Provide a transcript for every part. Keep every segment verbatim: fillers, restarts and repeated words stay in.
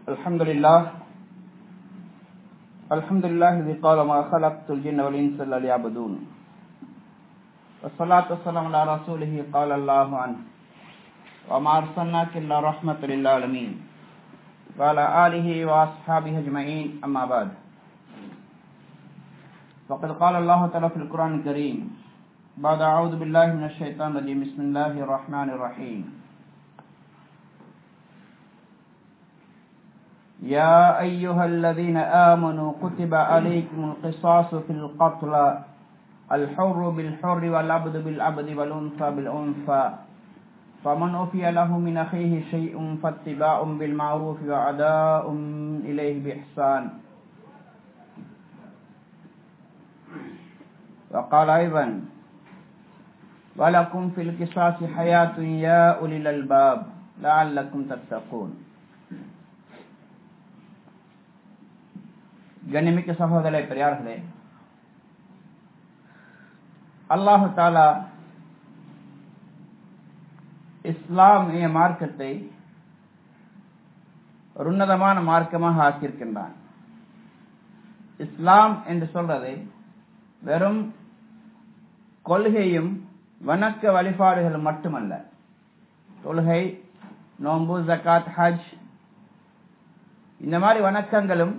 الحمد لله الحمد لله الذي قال ما خلقت الجن والانس الا ليعبدون والصلاة والسلام على رسوله قال الله عنه وما ارسلناك الا رحمة للعالمين وعلى آله واصحابه اجمعين اما بعد فقد قال الله تعالى في القرآن الكريم بعد اعوذ بالله من الشيطان الرجيم بسم الله الرحمن الرحيم يا أيها الذين آمنوا كتب عليكم القصاص في القتلى الحر بالحر والعبد بالعبد والأنثى بالأنثى فمن عفي له من أخيه شيء فاتباع بالمعروف وأداء إليه بإحسان. وقال أيضا ولكم في القصاص حياة يا أولي الألباب لعلكم تتقون. கண்ணியமிக்க சகோதரர்களே, பெரியார்களே, அல்லாஹு தஆலா இஸ்லாமிய மார்க்கத்தை ஒரு உன்னதமான மார்க்கமாக ஆக்கியிருக்கின்றான். இஸ்லாம் என்று சொல்றது வெறும் கொள்கையும் வணக்க வழிபாடுகளும் மட்டுமல்ல. தொழுகை, நோன்பு, ஜகாத், ஹஜ் இந்த மாதிரி வணக்கங்களும்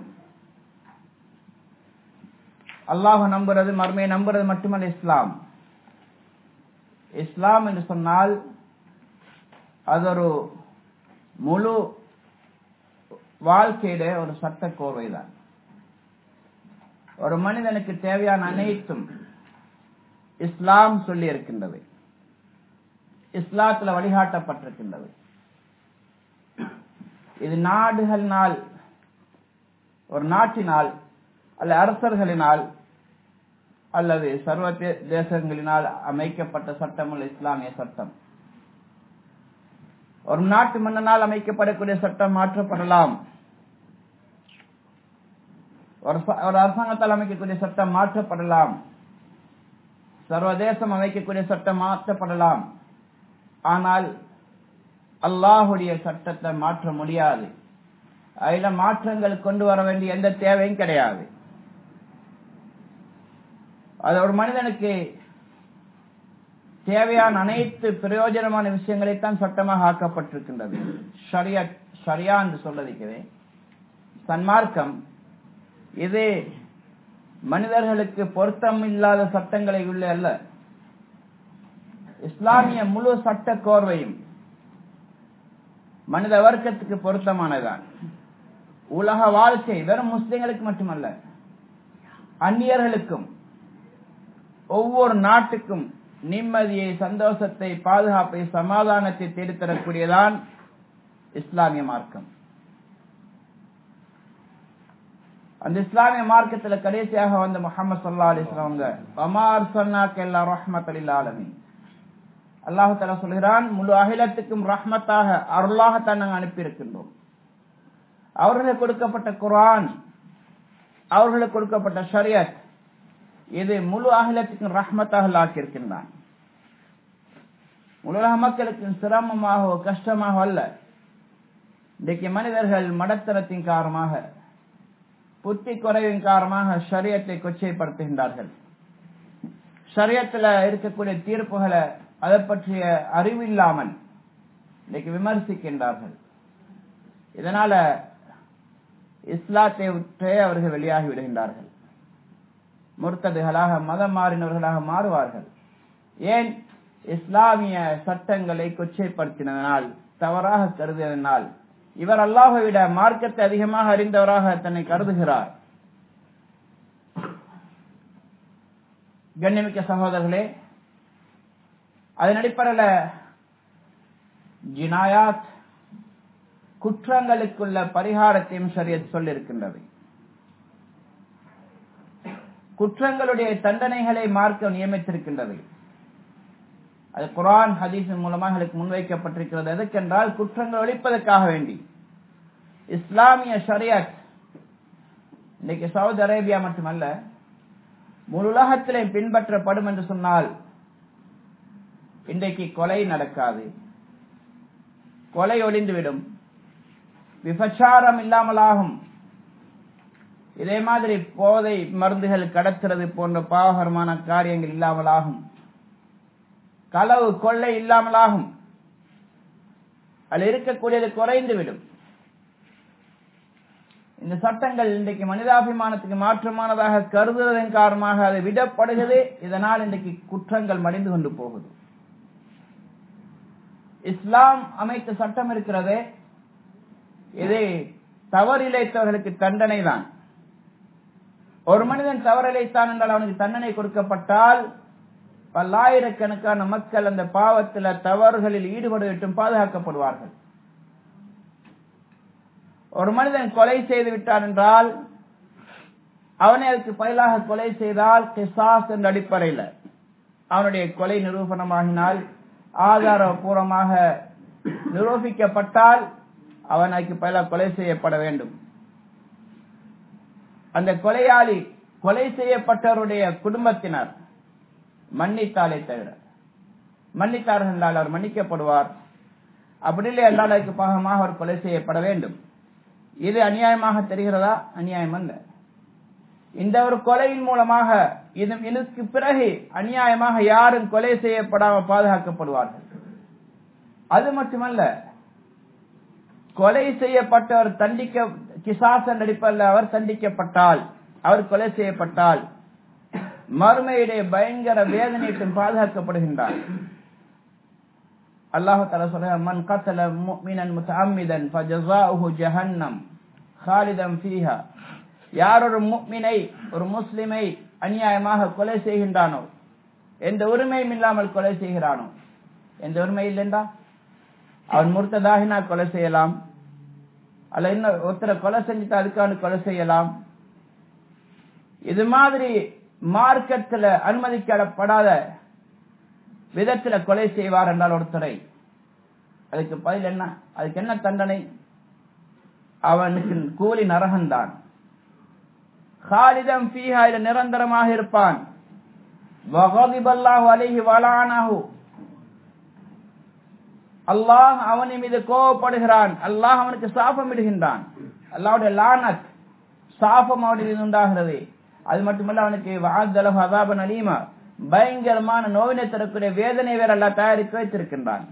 அல்லாஹ் நம்புறது, மர்மையை நம்புறது மட்டுமல்ல இஸ்லாம். இஸ்லாம் என்று சொன்னால் அது ஒரு முழு வாழ்க்கையிட ஒரு சட்ட கோர்வைதான். ஒரு மனிதனுக்கு தேவையான அனைத்தும் இஸ்லாம் சொல்லி இருக்கின்றது, இஸ்லாத்துல வழிகாட்டப்பட்டிருக்கின்றது. இது நாடுகளினால், ஒரு நாட்டினால் அல்ல அரசர்களினால் அல்லது சர்வ தேசங்களினால் அமைக்கப்பட்ட சட்டம் அல்ல இஸ்லாமிய சட்டம். ஒரு நாட்டு மன்னனால் அமைக்கப்படக்கூடிய சட்டம் மாற்றப்படலாம், ஒரு அரசாங்கத்தால் அமைக்கக்கூடிய சட்டம் மாற்றப்படலாம், சர்வதேசம் அமைக்கக்கூடிய சட்டம் மாற்றப்படலாம். ஆனால் அல்லாஹுடைய சட்டத்தை மாற்ற முடியாது. அதுல மாற்றங்கள் கொண்டு வர வேண்டிய எந்த தேவையும் கிடையாது. அது ஒரு மனிதனுக்கு தேவையான அனைத்து பிரயோஜனமான விஷயங்களைத்தான் சட்டமாக ஆக்கப்பட்டிருக்கின்றது. ஷரியத், ஷரியா என்று சொல்லிருக்கிறே சன்மார்க்கம், இது மனிதர்களுக்கு பொருத்தம் இல்லாத சட்டங்களை உள்ள அல்ல. இஸ்லாமிய முழு சட்ட கோர்வையும் மனித வர்க்கத்துக்கு பொருத்தமானதான். உலக வாழ்க்கை வெறும் முஸ்லிம்களுக்கு மட்டுமல்ல, அந்நியர்களுக்கும் ஒவ்வொரு நாட்டுக்கும் நிம்மதியை, சந்தோஷத்தை, பாதுகாப்பை, சமாதானத்தை தேடித்தரக்கூடியதான் இஸ்லாமிய மார்க்கம். அந்த இஸ்லாமிய மார்க்கத்தில் கடைசியாக வந்த முஹம்மது ஸல்லல்லாஹு அலைஹி வஸல்லம் வமா அர்ஸல்னாக இல்லா ரஹ்மத்தல் லில் ஆலமீன். அல்லாஹ் தஆலா சொல்கிறான், முழு அகிலத்துக்கும் ரஹ்மத்தாக, அருளாகத்தான் நாங்கள் அனுப்பி இருக்கின்றோம். அவர்களுக்கு கொடுக்கப்பட்ட குர்ஆன், அவர்களுக்கு கொடுக்கப்பட்ட ஷரியத், இது முழு அகிலத்துக்கும் ரஹ்மத்தாக ஆக்கியிருக்கின்றான். உலக மக்களுக்கு சிரமமாக கஷ்டமாக அல்ல. இன்றைக்கு மனிதர்கள் மடத்தனத்தின் காரணமாக, புத்தி குறைவின் காரணமாக ஷரியத்தை கொச்சைப்படுத்துகின்றார்கள். ஷரியத்தில் இருக்கக்கூடிய தீர்ப்புகளை அதை பற்றிய அறிவில்லாமல் இன்றைக்கு விமர்சிக்கின்றார்கள். இதனால இஸ்லாத்தை விட்டே அவர்கள் வெளியாகி விடுகின்றார்கள். முர்த்ததுகளாக, மதம் மாறினவர்களாக மாறுவார்கள். ஏன்? இஸ்லாமிய சட்டங்களை கொச்சைப்படுத்தினால், தவறாக கருதினால். இவர் அல்லாஹ்வை விட மார்க்கத்தை அதிகமாக அறிந்தவராக தன்னை கருதுகிறார். கண்ணியமிக்க சகோதரர்களே, அதன் அடிப்படையில் ஜினாயாத், குற்றங்களுக்குள்ள பரிகாரத்தையும் ஷரியத் சொல்லியிருக்கின்றது. குற்றங்களுடைய தண்டனைகளை மார்க்க நியமித்திருக்கின்றது. அது குர்ஆன், ஹதீஸின் மூலமாக முன்வைக்கப்பட்டிருக்கிறது. எதற்கென்றால் குற்றங்கள் ஒழிப்பதற்காக வேண்டி. இஸ்லாமிய ஷரியத் இன்னைக்கு சவுதி அரேபியா மட்டுமல்ல, முழு உலகத்திலே பின்பற்றப்படும் என்று சொன்னால் இன்றைக்கு கொலை நடக்காது, கொலை ஒளிந்துவிடும், விபச்சாரம் இல்லாமலாகும். இதே மாதிரி போதை மருந்துகள் கடத்துறது போன்ற பாவகரமான காரியங்கள் இல்லாமலாகும். களவு கொள்ளை இல்லாமலாகும். அதில் இருக்கக்கூடியது குறைந்துவிடும். இந்த சட்டங்கள் இன்றைக்கு மனிதாபிமானத்துக்கு மாற்றமானதாக கருதுவதன் காரணமாக அது விடப்படுகிறது. இதனால் இன்றைக்கு குற்றங்கள் மடிந்து கொண்டு போகுது. இஸ்லாம் அமைத்த சட்டம் இருக்கிறது, இது தவறிழைத்தவர்களுக்கு தண்டனை தான். ஒரு மனிதன் தவறிழைத்தான் என்றால் அவனுக்கு தண்டனை கொடுக்கப்பட்டால் பல்லாயிரக்கணக்கான மக்கள் அந்த பாவத்தில் தவறுகளில் ஈடுபடுவதும் பாதுகாக்கப்படுவார்கள். ஒரு மனிதன் கொலை செய்து விட்டான் என்றால் அவனை அதுக்கு பதிலாக கொலை செய்தால் கிசாஸ் என்ற அடிப்படையில் அவனுடைய கொலை நிரூபணமாகினால் ஆதாரபூர்வமாக நிரூபிக்கப்பட்டால் அவன் அதுக்கு பதிலாக கொலை செய்யப்பட வேண்டும். அந்த கொலையாளி கொலை செய்யப்பட்டவருடைய குடும்பத்தினர் மன்னித்தாலே தவிர, மன்னித்தார்கள் என்றால் அவர் மன்னிக்கப்படுவார். அப்படி இல்லை என்றால் அதுக்கு பாகமாக அவர் கொலை செய்யப்பட வேண்டும். இது அநியாயமாக தெரிகிறதா? அநியாயம் அல்ல. இந்த ஒரு கொலையின் மூலமாக இதற்கு பிறகு அநியாயமாக யாரும் கொலை செய்யப்படாமல் பாதுகாக்கப்படுவார்கள். அது மட்டுமல்ல, கொலை செய்யப்பட்டவர் தண்டிக்க கிசாஸ் அடிப்படையில் அவர் தண்டிக்கப்பட்டால், அவர் கொலை செய்யப்பட்டால் மறுமையுடைய பயங்கர வேதனைக்கும் பாதுகாக்கப்படுகின்றார். அல்லாஹ் தஆலா சொல்றார், மன் கத்தல முஃமினன் முத்தஅம்மிதன் ஃபஜஸாஉஹு ஜஹன்னம் காலிதன் ஃபீஹா. யார் ஒரு முஃமினை, ஒரு முஸ்லிமை அநியாயமாக கொலை செய்கின்றானோ, எந்த உரிமையும் இல்லாமல் கொலை செய்கிறானோ, எந்த உரிமை இல்லைண்டா அவன் முர்த்ததாகினா கொலை செய்யலாம், அல்ல இன்னும் ஒருத்தரை கொலை செஞ்சுட்டு அதுக்கான கொலை செய்யலாம். இது மாதிரி மார்க்கத்தில் அனுமதிக்கப்படாத விதத்துல கொலை செய்வார் என்றால் ஒருத்தரை, அதுக்கு பதில் என்ன? அதுக்கு என்ன தண்டனை? அவனுக்கு கூலி நரகம்தான். காலிதம் ஃபீஹா, நிரந்தரமாக இருப்பான். வகதிபல்லாஹு அலைஹி வலஅனஹு, அல்லாஹ் அவன் மீது கோபப்படுகிறான், அல்லாஹ் அவனுக்கு சாபம் இடுகின்றான். அல்லாஹ்வுடைய லானத், சாபம் அவனுக்கு உண்டாகிறது. அது மட்டுமல்ல, அவனுக்கு வஅதலஹு அஸாபன் அலீமா, பயங்கரமான நோவினை தரக்கூடிய வேதனை வேற அல்லாஹ் தயாரித்து வைத்திருக்கின்றான்.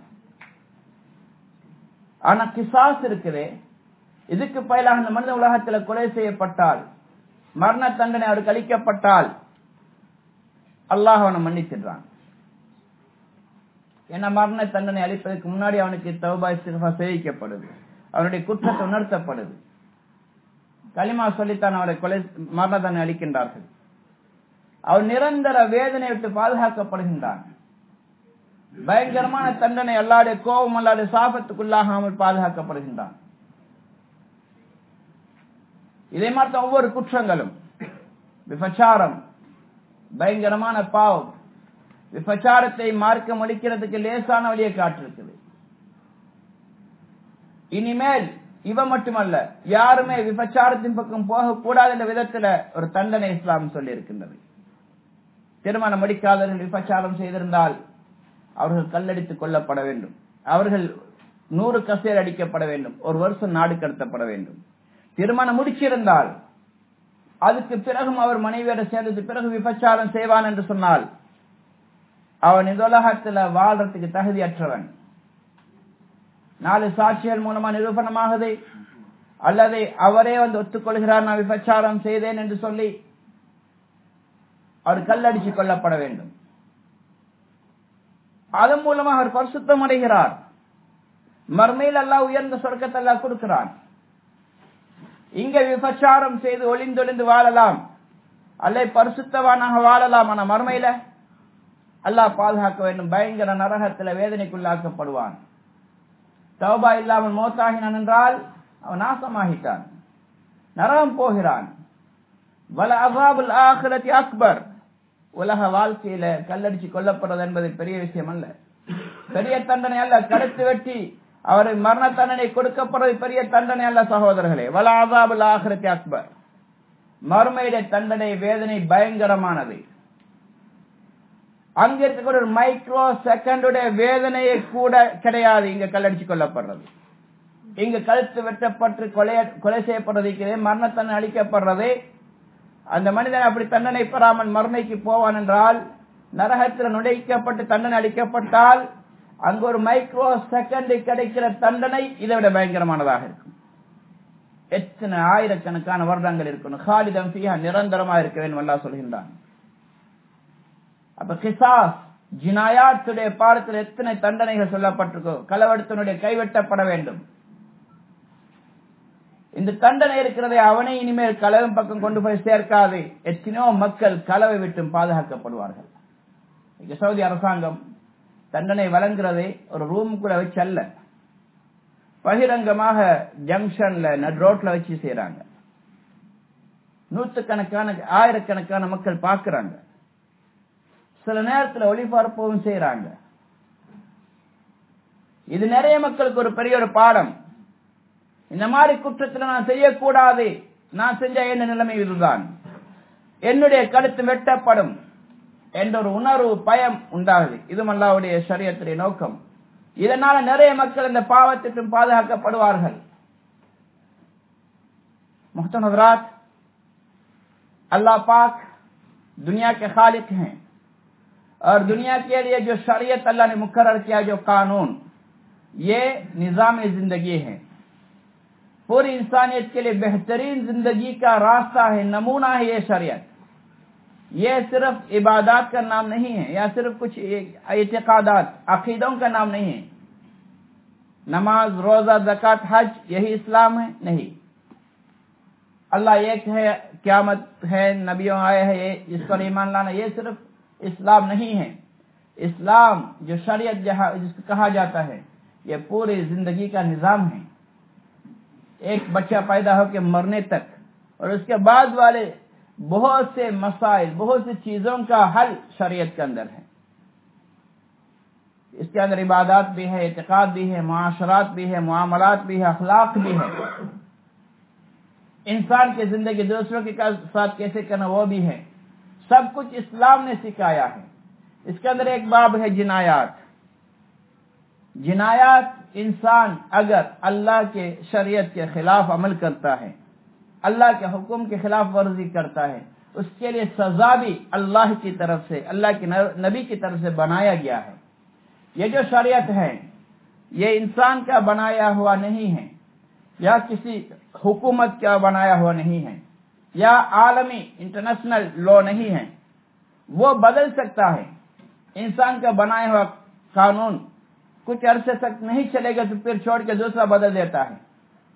ஆனா கிசாஸ் இருக்குது. இதுக்கு பதிலாக அந்த மனித உலகத்தில் கொலை செய்யப்பட்டால், மரண தண்டனை அவருக்கு அளிக்கப்பட்டால் அல்லாஹ் அவனை மன்னிச்சிடுறான். ஏன்னா மரண தண்டனை அளிப்பதற்கு முன்னாடி அவனுக்கு தௌபா இஸ்திக்ஃபார் செய்விக்கப்படுது, அவனுடைய குற்றத்தை உணர்த்தப்படுது. கலிமா சொல்லித்தான் அவரை கொலை மரண தண்டனை அளிக்கின்றார்கள். அவன் நிரந்தர வேதனை விட்டு பாதுகாக்கப்படுகின்றான். பயங்கரமான தண்டனை, அல்லாஹ்வுடைய கோபம், அல்லாஹ்வுடைய சாபத்துக்குள்ளாகாமல் பாதுகாக்கப்படுகின்றான். இதே மாதிரி ஒவ்வொரு குற்றங்களும், விபச்சாரம் பயங்கரமான பாவம். விபச்சாரத்தை மார்க்கம் அளிக்கிறதுக்கு லேசான வழியை காட்டிருக்குது. இனிமேல் இவ மட்டுமல்ல, யாருமே விபச்சாரத்தின் பக்கம் போகக்கூடாது என்ற விதத்துல ஒரு தண்டனை இஸ்லாம் சொல்லி இருக்கின்றது. திருமணம் முடிக்காதவர்கள் விபச்சாரம் செய்திருந்தால் அவர்கள் கல்லடித்துக் கொல்லப்பட வேண்டும், அவர்கள் நூறு கசேர் அடிக்கப்பட வேண்டும், ஒரு வருஷம் நாடு கடத்தப்பட வேண்டும். திருமணம் முடிச்சிருந்தால் அதுக்கு பிறகும் அவர் மனைவியோட சேர்ந்தது பிறகு விபச்சாரம் செய்வான் என்று சொன்னால் அவன் இந்த உலகத்துல வாழ்றதுக்கு தகுதியற்றவன். நாலு சாட்சிகள் மூலமா நிரூபணமாகுது, அல்லது அவரே வந்து ஒத்துக்கொள்கிறார் நான் விபச்சாரம் செய்தேன் என்று சொல்லி அவர் கல்லடிச்சு கொல்லப்பட வேண்டும். அதன் மூலமாக அவர் பரிசுத்தம் அடைகிறார். மர்மையில் அல்லாஹ் உயர்ந்த சொர்க்கத்தை அல்லாஹ் கொடுக்கிறான். இங்க விபச்சாரம் செய்து ஒளிந்தொளிந்து வாழலாம், அல்ல பரிசுத்தவானாக வாழலாம். ஆனா மர்மையில அல்லாஹ் பாதுகாக்க வேண்டும், பயங்கர நரகத்தில் வேதனைக்குள்ளாக்கப்படுவான். தௌபா இல்லாமல் மௌத்தாகினான் என்றால் அவன் நாசமாகிட்டான், நரகம் போகிறான். வல அஸாபுல் ஆகிரத்தி அக்பர், உலக வாழ்க்கையில கல்லடிச்சு கொல்லப்படுறது என்பது பெரிய விஷயம் அல்ல, பெரிய தண்டனை அல்ல. கடுத்து வெட்டி அவரை மரண தண்டனை கொடுக்கப்படுறது பெரிய தண்டனை அல்ல சகோதரர்களே. வல அஸாபுல் ஆகிரத்தி அக்பர், மறுமையுடைய தண்டனை வேதனை பயங்கரமானது. அங்க இருக்கக்கூடிய ஒரு மைக்ரோ செகண்டுடைய வேதனையை கூட கிடையாது இங்க கல்லடிச்சு கொல்லப்படுறது. இங்கு கழுத்து வெட்டப்பட்டு கொலை கொலை செய்யப்படுறது, மரண தண்டனை அளிக்கப்படுறது. அந்த மனிதன் அப்படி தண்டனை பெறாமல் மறுமைக்கு போவான் என்றால், நரகத்தில் நுழைக்கப்பட்டு தண்டனை அளிக்கப்பட்டால் அங்கு ஒரு மைக்ரோ செகண்ட் கிடைக்கிற தண்டனை இதை விட பயங்கரமானதாக இருக்கும். எத்தனை ஆயிரக்கணக்கான வருடங்கள் இருக்கணும், காலிதம் ஃபீஹா, நிரந்தரமாக இருக்க வேண்டும் அல்லாஹ் சொல்கின்றான். அப்ப கிசாஸ் ஜினாயாத்துடைய பாடத்தில் எத்தனை தண்டனைகள் சொல்லப்பட்டிருக்கோ, களவெடுத்தனுடைய கைவெட்டப்பட வேண்டும். இந்த தண்டனை இருக்கிறதை அவனை இனிமேல் களவின் பக்கம் கொண்டு போய் சேர்க்காது. எத்தனையோ மக்கள் களவை விட்டும் பாதுகாக்கப்படுவார்கள். சவுதி அரசாங்கம் தண்டனை வழங்குறதை ஒரு ரூம் கூட வச்சு அல்ல, பகிரங்கமாக ஜங்ஷன்ல நட் ரோட்ல வச்சு செய்யறாங்க. நூற்றுக்கணக்கான ஆயிரக்கணக்கான மக்கள் பார்க்கிறாங்க. சில நேரத்தில் ஒளிபரப்பவும் செய்யறாங்க. இது நிறைய மக்களுக்கு ஒரு பெரிய ஒரு பாடம். இந்த மாதிரி குற்றத்தில் நான் செய்யக்கூடாது, நான் செஞ்ச என்ன நிலைமை இதுதான், என்னுடைய கழுத்து வெட்டப்படும் என்ற ஒரு உணர்வு, பயம் உண்டாகுது. இது அல்லாஹ்வுடைய ஷரியத்துடைய நோக்கம். இதனால நிறைய மக்கள் இந்த பாவத்திற்கும் பாதுகாக்கப்படுவார்கள். मुहतरम हज़रात, अल्लाह पाक दुनिया के खालिक हैं और दुनिया के लिए जो शरीयत अल्लाह ने मुकर्रर किया, जो कानून, ये निज़ाम जिंदगी है, पूरी इंसानियत के लिए बेहतरीन जिंदगी का रास्ता है, नमूना है ये शरीयत। ये सिर्फ इबादत का नाम नहीं है या सिर्फ कुछ इतिकादात अकीदों का नाम नहीं है। नमाज, रोजा, ज़कात, हज यही इस्लाम है? नहीं। अल्लाह एक है, क़यामत है, नबियों आए हैं, इस पर ईमान लाना, ये सिर्फ इस्लाम नहीं है। इस्लाम जो शरीयत जहाँ जिसको कहा जाता है, ये पूरी जिंदगी का निज़ाम है। एक बच्चा पैदा होकर मरने तक और उसके बाद वाले बहुत से मसाइल, बहुत सी चीजों का हल शरीयत के अंदर है। इसके अंदर इबादत भी है, इतिकाद भी है, मुआशरात भी है, मुआमलात भी है, अखलाक भी है। इंसान की जिंदगी दूसरों के साथ कैसे करना वो भी है। सब कुछ इस्लाम ने सिखाया है। इसके अंदर एक बाब है जिनायात। जिनायात, इंसान अगर अल्लाह के शरीयत के खिलाफ अमल करता है, अल्लाह के हुक्म के खिलाफ वर्जी करता है, उसके लिए सजा भी अल्लाह की तरफ से, अल्लाह के नबी की तरफ से बनाया गया है। ये जो शरीयत है, ये इंसान का बनाया हुआ नहीं है या किसी हुकूमत का बनाया हुआ नहीं है या आलमी इंटरनेशनल लॉ नहीं है। वो बदल सकता है। इंसान का बनाया हुआ कानून कुछ अरसे तक नहीं चलेगा तो फिर छोड़ के दूसरा बदल देता है।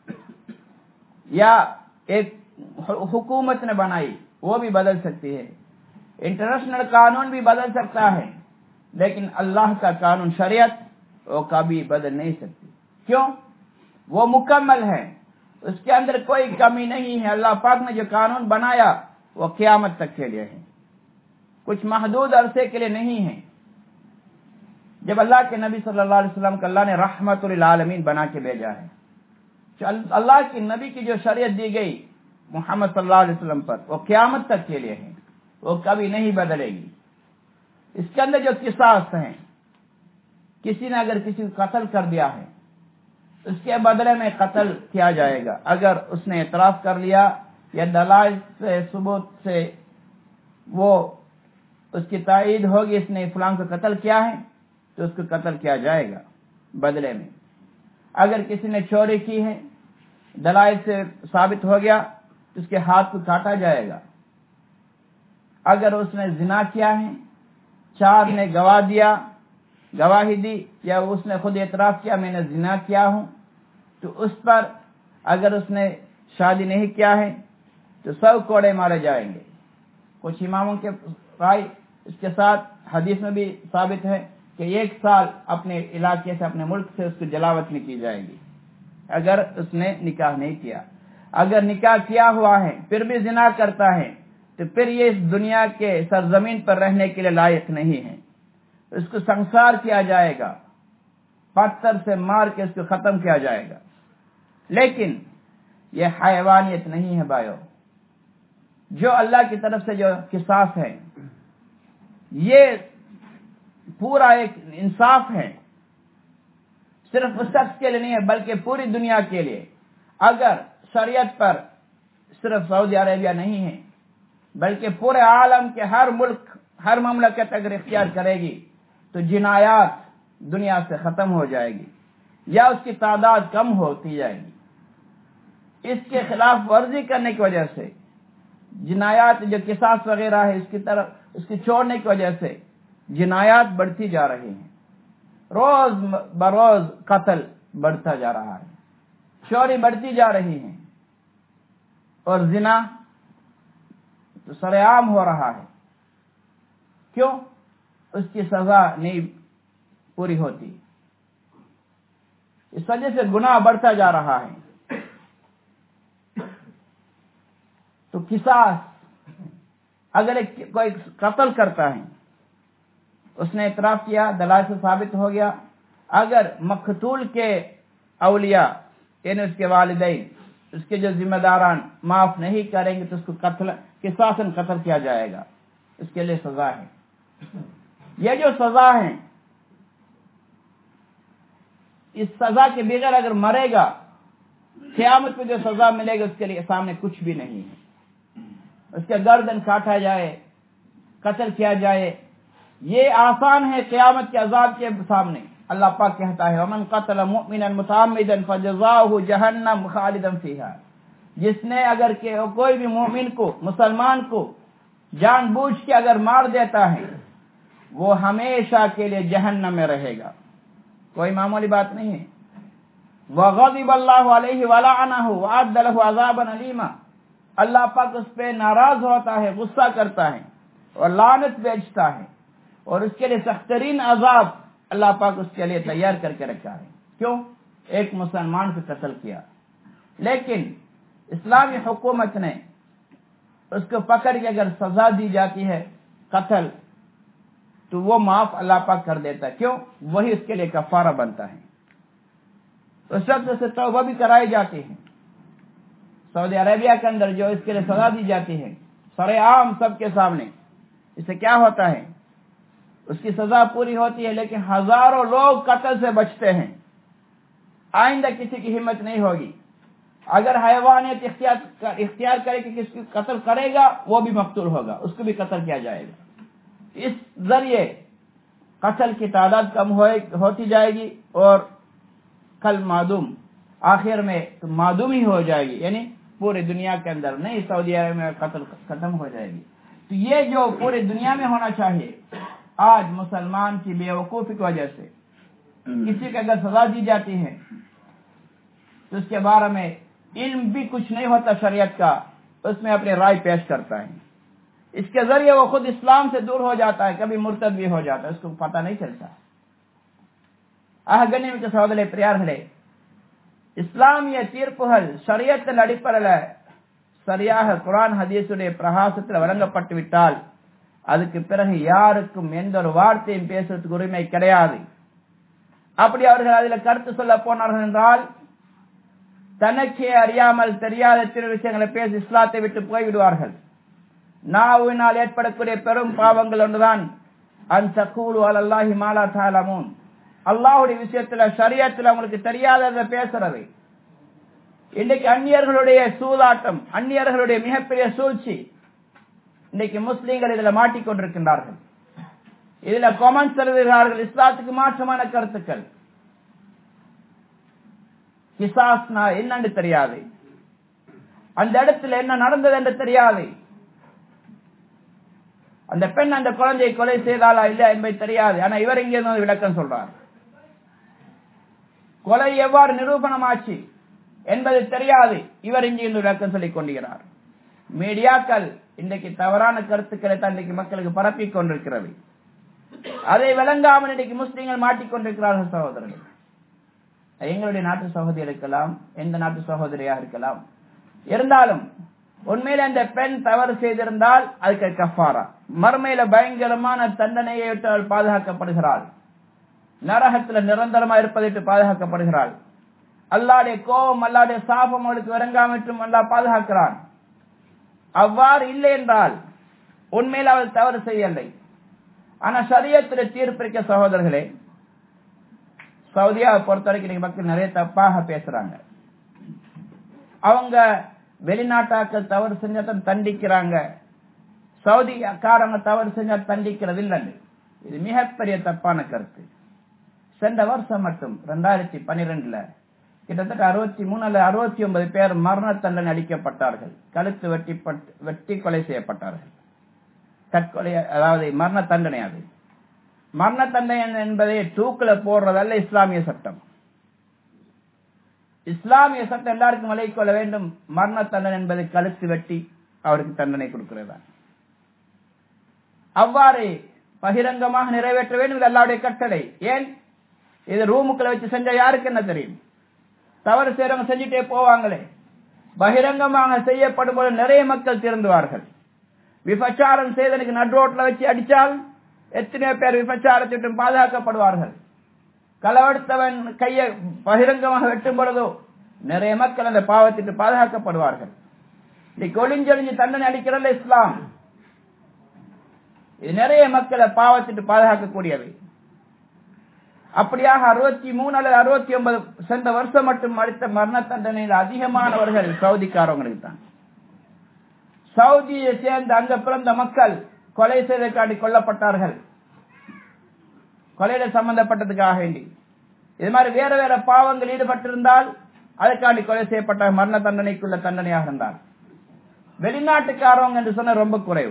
या एक हुकूमत ने बनाई, वो भी बदल सकती है। इंटरनेशनल कानून भी बदल सकता है, लेकिन अल्लाह का कानून, शरीयत, वो कभी बदल नहीं सकती। क्यों? वो मुकम्मल है, उसके अंदर कोई कमी नहीं है। अल्लाह पाक ने जो कानून बनाया वो क़यामत तक के लिए है, कुछ महदूद अरसे के लिए नहीं है। जब अल्लाह के नबी सल्लल्लाहु अलैहि वसल्लम को अल्लाह ने रहमतुल लिल आलमीन बना के भेजा है, अल्लाह की नबी की जो शरीयत दी गई मोहम्मद सल्लल्लाहु अलैहि वसल्लम पर, वो क़यामत तक के लिए है, वो कभी नहीं बदलेगी। इसके अंदर जो किसास हैं, किसी ने अगर किसी को कत्ल कर दिया है, उसके बदले में कत्ल किया जाएगा। अगर उसने इतराफ कर लिया या दलाइल से, सबूत से वो उसकी तायीद होगी इसने फलां को कत्ल किया है, तो उसको कत्ल किया जाएगा बदले में। अगर किसी ने चोरी की है, दलाइल से साबित हो गया, तो उसके हाथ को काटा जाएगा। अगर उसने जिना किया है, चार ने गवाह दिया, गवाही दी, या उसने खुद इतराफ किया मैंने जिना किया हूं, तो उस पर अगर उसने शादी नहीं किया है तो सौ कोड़े मारे जाएंगे। कुछ इमामों के राय इसके साथ हदीस में भी साबित है कि एक साल अपने इलाके से, अपने मुल्क से उसको जलावत नहीं की जाएगी अगर उसने निकाह नहीं किया। अगर निकाह किया हुआ है फिर भी जिना करता है, तो फिर ये इस दुनिया के सरजमीन पर रहने के लिए लायक नहीं है। उसको संसार किया जाएगा, पत्थर से मार के उसको खत्म किया जाएगा। लेकिन यह हैवानियत नहीं है भाइयों। जो अल्लाह की तरफ से जो किसास है, ये पूरा एक इंसाफ है। صرف اس شخص کے لیے نہیں ہے بلکہ پوری دنیا کے لیے. اگر شریعت پر صرف سعودی عربیہ نہیں ہے بلکہ پورے عالم کے ہر ملک ہر مملکت اگر اختیار کرے گی تو جنایات دنیا سے ختم ہو جائے گی یا اس کی تعداد کم ہوتی جائے گی. اس کے خلاف ورزی کرنے کی وجہ سے جنایات جو قصاص وغیرہ ہے اس کی طرف اس کی چھوڑنے کی وجہ سے جنایات بڑھتی جا رہی ہیں. روز بروز قتل بڑھتا جا رہا ہے, چوری بڑھتی جا رہی ہے اور زنا تو سر عام ہو رہا ہے. کیوں؟ اس کی سزا نہیں پوری ہوتی, اس وجہ سے گناہ بڑھتا جا رہا ہے. تو قصاص اگر ایک کوئی قتل کرتا ہے اس نے اعتراف کیا, دلائل سے ثابت ہو گیا, اگر مقتول کے اولیاء یعنی اس کے والدین اس کے جو ذمہ داران معاف نہیں کریں گے تو اس کو قتل قصاصاً قتل کیا جائے گا, اس کے لیے سزا ہے. یہ جو سزا ہے اس سزا کے بغیر اگر مرے گا قیامت میں جو سزا ملے گا اس کے لیے سامنے کچھ بھی نہیں ہے. اس کے گردن کاٹا جائے, قتل کیا جائے, یہ آسان ہے قیامت کے عذاب کے سامنے. اللہ پاک کہتا ہے ومن قتل مؤمنا متعمدا فجزاؤه جہنم خالدا فیہا, جس نے اگر کہ کوئی بھی مومن کو مسلمان کو جان بوجھ کے اگر مار دیتا ہے وہ ہمیشہ کے لیے جہنم میں رہے گا. کوئی معمولی بات نہیں ہے. وغضب اللہ علیہ ولعنہ وأعد له عذابا علیما, اللہ پاک اس پہ ناراض ہوتا ہے, غصہ کرتا ہے اور لعنت بھیجتا ہے اور اس کے لیے سخت ترین عذاب اللہ پاک اس کے لیے تیار کر کے رکھا ہے. کیوں؟ ایک مسلمان کو قتل کیا. لیکن اسلامی حکومت نے اس کو پکڑ کے اگر سزا دی جاتی ہے قتل تو وہ معاف اللہ پاک کر دیتا ہے. کیوں؟ وہی اس کے لیے کفارہ بنتا ہے. اس وقت سے توبہ بھی کرائی جاتی ہے. سعودی عربیہ کے اندر جو اس کے لیے سزا دی جاتی ہے سر عام سب کے سامنے, اس سے کیا ہوتا ہے اس کی سزا پوری ہوتی ہے لیکن ہزاروں لوگ قتل سے بچتے ہیں. آئندہ کسی کی ہمت نہیں ہوگی. اگر حیوانیت اختیار اختیار کرے کہ کس کو قتل کرے گا وہ بھی مقتول ہوگا, اس کو بھی قتل کیا جائے گا. اس ذریعے قتل کی تعداد کم ہوتی جائے گی اور کل معدوم آخر میں تو معدوم ہی ہو جائے گی, یعنی پوری دنیا کے اندر نہیں سعودی عرب میں قتل ختم ہو جائے گی. تو یہ جو پوری دنیا میں ہونا چاہیے آج مسلمان کی بے وقوفی کی وجہ سے کسی کو اگر سزا دی جاتی ہے تو اس کے بارے میں علم بھی کچھ نہیں ہوتا شریعت کا, اس میں اپنی رائے پیش کرتا ہے. اس کے ذریعے وہ خود اسلام سے دور ہو جاتا ہے, کبھی مرتد بھی ہو جاتا ہے, اس کو پتہ نہیں چلتا. آہگنی میں سہودرے پریارہلے ഇസ്ലാമിയ തീർപ്പുകൾ ശരീഅത്തിൽ അടിപ്പടല சரியாக குர்ஆன் ஹதீஸுடைய பிரகாசத்தில் வழங்கப்பட்டு விட்டால் அதுக்கு பிறகு யாருக்கும் எந்த ஒரு வார்த்தையும் பேசுறதுக்கு உரிமை கிடையாது. அப்படி அவர்கள் அதில் கருத்து சொல்ல போனார்கள் என்றால் தனக்கே அறியாமல் தெரியாத சில விஷயங்களை பேசி இஸ்லாத்தை விட்டு போய்விடுவார்கள். நாவினால் ஏற்படக்கூடிய பெரும் பாவங்கள் ஒன்றுதான் அன் தகூலு அலல்லாஹி மா லா தஅலமூன், அல்லாஹ்வுடைய விஷயத்துல ஷரியத்துல உங்களுக்கு தெரியாததை பேசுறது. இன்னைக்கு அந்நியர்களுடைய சூதாட்டம், அந்நியர்களுடைய மிகப்பெரிய சூழ்ச்சி, இன்னைக்கு முஸ்லிம்கள் இதுல மாட்டிக்கொண்டிருக்கின்றார்கள். இதுல கமெண்ட்ஸ் எழுதுகிறார்கள், இஸ்லாத்துக்கு மாற்றமான கருத்துக்கள். கிசாஸ்னா என்னன்னு தெரியாது, அந்த இடத்துல என்ன நடந்தது என்று தெரியாது, அந்த பெண் அந்த குழந்தையை கொலை செய்தாலா இல்லையா என்பதை தெரியாது. ஆனா இவர் இங்கே விளக்கம் சொல்றார். கொலை எவ்வாறு நிரூபணமாச்சு என்பது தெரியாது, இவர் இங்கே விளக்கம் சொல்லிக் கொண்டிருக்கிறார். மீடியாக்கள் இன்றைக்கு தவறான கருத்துக்களை தான் இன்றைக்கு மக்களுக்கு பரப்பிக் கொண்டிருக்கிறது. அதை விளங்காமல் இன்றைக்கு முஸ்லிம்கள் மாட்டிக்கொண்டிருக்கிறார்கள். சகோதரர்கள், எங்களுடைய நாட்டு சகோதரி இருக்கலாம், எந்த நாட்டு சகோதரியாக இருக்கலாம், இருந்தாலும் உண்மையில அந்த பெண் தவறு செய்திருந்தால் அதுக்கு கஃபாரா, மர்மையில பயங்கரமான தண்டனையை விட்டு அவள் பாதுகாக்கப்படுகிறாள், நரகத்தில் நிரந்தரமா இருப்பதை விட்டு பாதுகாக்கப்படுகிறாள். அல்லாஹ்வுடைய கோபம், அல்லாஹ்வுடைய சாபம் அவளுக்கு இறங்காமற்றும் அல்லாஹ் பாதுகாக்கிறான். அவ்வாறு இல்லை என்றால் உண்மையில் அவள் தவறு செய்யவில்லை. ஆனா ஷரியத்தில் தீர்ப்பிருக்க சகோதரர்களே, சவுதியாவை பொறுத்த வரைக்கும் மக்கள் நிறைய தப்பாக பேசுறாங்க. அவங்க வெளிநாட்டாக்கள் தவறு செஞ்சா தண்டிக்கிறாங்க, சவுதிக்காரங்க தவறு செஞ்சா தண்டிக்கிறது இல்லைன்னு. இது மிகப்பெரிய தப்பான கருத்து. சென்ற வருஷம் மட்டும் ரெண்டாயிரத்தி பன்னிரெண்டுல கிட்டத்தட்ட அறுபத்தி மூணு அல்லது அறுபத்தி ஒன்பது பேர் மரண தண்டனை அளிக்கப்பட்டார்கள், கழுத்து வெட்டி வெட்டி கொலை செய்யப்பட்டார்கள். தற்கொலை, அதாவது மரண தண்டனை. அது மரண தண்டனை என்பதை தூக்கில போடுறதல்ல இஸ்லாமிய சட்டம். இஸ்லாமிய சட்டம் எல்லாருக்கும் விலகிக் கொள்ள வேண்டும். மரண தண்டனை என்பது கழுத்து வெட்டி அவருக்கு தண்டனை கொடுக்கிறதா. அவ்வாறு பகிரங்கமாக நிறைவேற்ற வேண்டும், இது அல்லாஹ்வுடைய கட்டளை. ஏன் இது ரூமுக்குள்ள வச்சு செஞ்சா யாருக்கு என்ன தெரியும்? தவறு செய்யறவங்க செஞ்சுட்டே போவாங்களே. பகிரங்கமாக செய்யப்படும் போது நிறைய மக்கள் திருந்துவார்கள். விபச்சாரம் செய்தனுக்கு நடுரோட்ல வச்சு அடிச்சால் எத்தனையோ பேர் விபச்சாரத்திட்டும் பாதுகாக்கப்படுவார்கள். களவெடுத்தவன் கையை பகிரங்கமாக வெட்டும் பொழுதோ நிறைய மக்கள் அந்த பாவத்திற்கு பாதுகாக்கப்படுவார்கள். இன்னைக்கு ஒளிஞ்சொழிஞ்சு தண்டனை அளிக்கிறல்ல இஸ்லாம். இது நிறைய மக்களை பாவத்திற்கு பாதுகாக்கக்கூடியவை. அப்படியாக அறுபத்தி மூணு அல்லது அறுபத்தி ஒன்பது சென்ற வருஷம் மட்டும் அளித்த மரண தண்டனையில் அதிகமானவர்கள் சவுதிக்காரவங்களுக்கு தான். சவுதியை சேர்ந்த அங்க பிறந்த மக்கள் கொலை செய்தற்காண்டி கொல்லப்பட்டார்கள், கொலையில சம்பந்தப்பட்டதுக்காக வேண்டி. இது மாதிரி வேற வேற பாவங்கள் ஈடுபட்டிருந்தால் அதற்காண்டி கொலை செய்யப்பட்ட மரண தண்டனைக்குள்ள தண்டனையாக இருந்தால். வெளிநாட்டுக்காரவங்க என்று சொன்ன ரொம்ப குறைவு.